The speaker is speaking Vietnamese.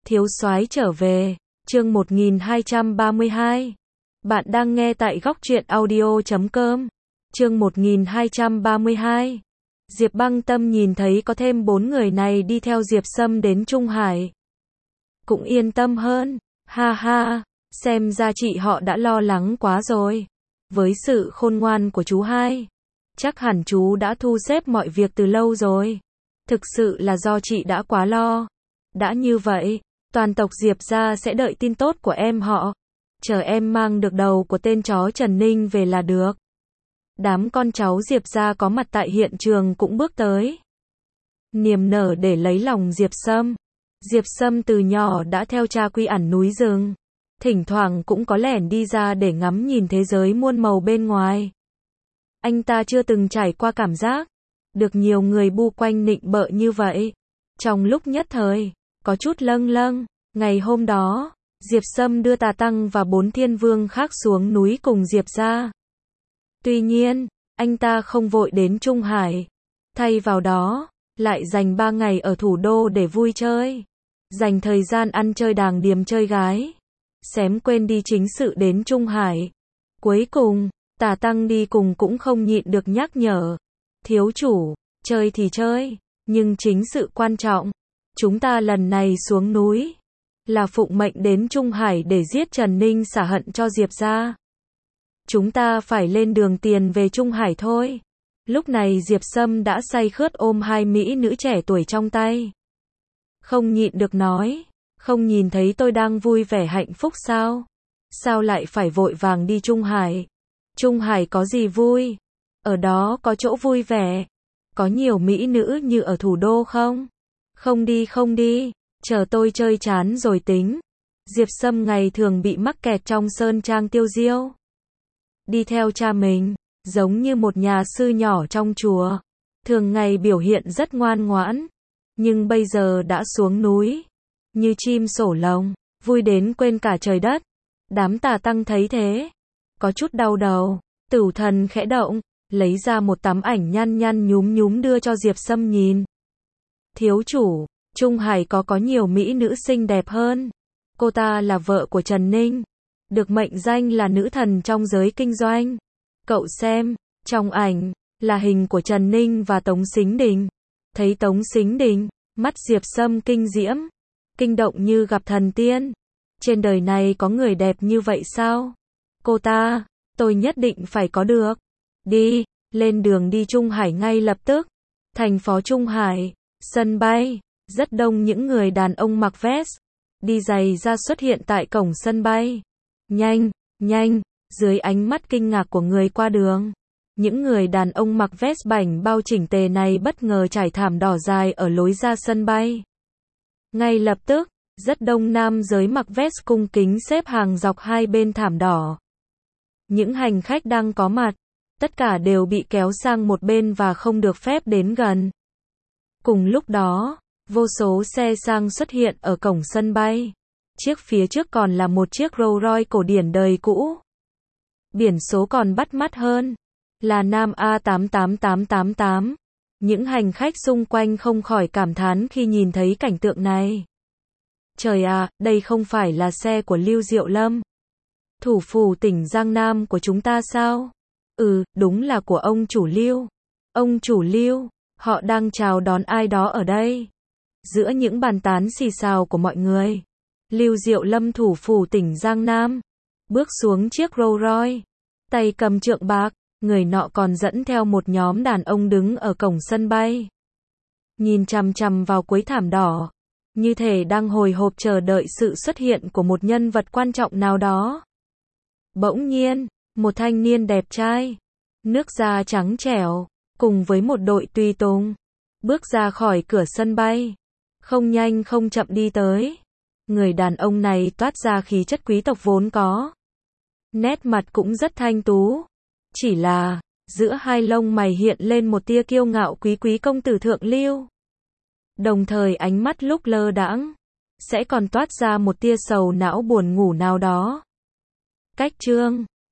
Thiếu soái trở về, chương 1232. Bạn đang nghe tại góc truyện audio.com. Chương 1232. Diệp Băng Tâm nhìn thấy có thêm 4 người này đi theo Diệp Sâm đến Trung Hải. Cũng yên tâm hơn, ha ha, xem ra chị họ đã lo lắng quá rồi. Với sự khôn ngoan của chú hai, chắc hẳn chú đã thu xếp mọi việc từ lâu rồi. Thực sự là do chị đã quá lo. Đã như vậy, toàn tộc Diệp gia sẽ đợi tin tốt của em họ. Chờ em mang được đầu của tên chó Trần Ninh về là được. Đám con cháu Diệp gia có mặt tại hiện trường cũng bước tới, niềm nở để lấy lòng Diệp Sâm. Diệp Sâm từ nhỏ đã theo cha quy ẩn núi rừng, thỉnh thoảng cũng có lẻn đi ra để ngắm nhìn thế giới muôn màu bên ngoài. Anh ta chưa từng trải qua cảm giác được nhiều người bu quanh nịnh bợ như vậy. Trong lúc nhất thời, có chút lâng lâng. Ngày hôm đó, Diệp Sâm đưa Tà Tăng và 4 thiên vương khác xuống núi cùng Diệp gia. Tuy nhiên, anh ta không vội đến Trung Hải. Thay vào đó, lại dành 3 ngày ở thủ đô để vui chơi. Dành thời gian ăn chơi đàng điềm chơi gái. Xém quên đi chính sự đến Trung Hải. Cuối cùng, Tà Tăng đi cùng cũng không nhịn được nhắc nhở. Thiếu chủ, chơi thì chơi, nhưng chính sự quan trọng. Chúng ta lần này xuống núi là phụng mệnh đến Trung Hải để giết Trần Ninh xả hận cho Diệp gia. Chúng ta phải lên đường tiền về Trung Hải thôi. Lúc này Diệp Sâm đã say khướt ôm 2 mỹ nữ trẻ tuổi trong tay. Không nhịn được nói, không nhìn thấy tôi đang vui vẻ hạnh phúc sao? Sao lại phải vội vàng đi Trung Hải? Trung Hải có gì vui? Ở đó có chỗ vui vẻ. Có nhiều mỹ nữ như ở thủ đô không? Không đi, chờ tôi chơi chán rồi tính. Diệp Sâm ngày thường bị mắc kẹt trong sơn trang tiêu diêu. Đi theo cha mình, giống như một nhà sư nhỏ trong chùa. Thường ngày biểu hiện rất ngoan ngoãn. Nhưng bây giờ đã xuống núi, như chim sổ lồng, vui đến quên cả trời đất. Đám Tà Tăng thấy thế, có chút đau đầu. Tửu thần khẽ động, lấy ra một tấm ảnh nhăn nhăn nhúm nhúm đưa cho Diệp Sâm nhìn. Thiếu chủ, Trung Hải có nhiều mỹ nữ xinh đẹp hơn. Cô ta là vợ của Trần Ninh, được mệnh danh là nữ thần trong giới kinh doanh. Cậu xem, trong ảnh là hình của Trần Ninh và Tống Sính Đình. Thấy Tống Sính Đình, mắt Diệp Sâm kinh diễm, kinh động như gặp thần tiên. Trên đời này có người đẹp như vậy sao? Cô ta, tôi nhất định phải có được. Đi, lên đường đi Trung Hải ngay lập tức. Thành phố Trung Hải, sân bay, rất đông những người đàn ông mặc vest, đi giày ra xuất hiện tại cổng sân bay. Nhanh, dưới ánh mắt kinh ngạc của người qua đường, những người đàn ông mặc vest bảnh bao chỉnh tề này bất ngờ trải thảm đỏ dài ở lối ra sân bay. Ngay lập tức, rất đông nam giới mặc vest cung kính xếp hàng dọc hai bên thảm đỏ. Những hành khách đang có mặt, tất cả đều bị kéo sang một bên và không được phép đến gần. Cùng lúc đó, vô số xe sang xuất hiện ở cổng sân bay. Chiếc phía trước còn là một chiếc Rolls Royce cổ điển đời cũ. Biển số còn bắt mắt hơn, là Nam A88888. Những hành khách xung quanh không khỏi cảm thán khi nhìn thấy cảnh tượng này. Trời ạ, đây không phải là xe của Lưu Diệu Lâm, thủ phủ tỉnh Giang Nam của chúng ta sao? Đúng là của ông chủ Lưu. Ông chủ Lưu, họ đang chào đón ai đó ở đây. Giữa những bàn tán xì xào của mọi người, Lưu Diệu Lâm thủ phủ tỉnh Giang Nam bước xuống chiếc Rolls Royce, tay cầm trượng bạc. Người nọ còn dẫn theo một nhóm đàn ông đứng ở cổng sân bay, nhìn chằm chằm vào cuối thảm đỏ, như thể đang hồi hộp chờ đợi sự xuất hiện của một nhân vật quan trọng nào đó. Bỗng nhiên, một thanh niên đẹp trai, nước da trắng trẻo, cùng với một đội tùy tùng, bước ra khỏi cửa sân bay, không nhanh không chậm đi tới. Người đàn ông này toát ra khí chất quý tộc vốn có, nét mặt cũng rất thanh tú. Chỉ là, giữa hai lông mày hiện lên một tia kiêu ngạo quý công tử thượng lưu. Đồng thời ánh mắt lúc lơ đãng, sẽ còn toát ra một tia sầu não buồn ngủ nào đó. Cách chương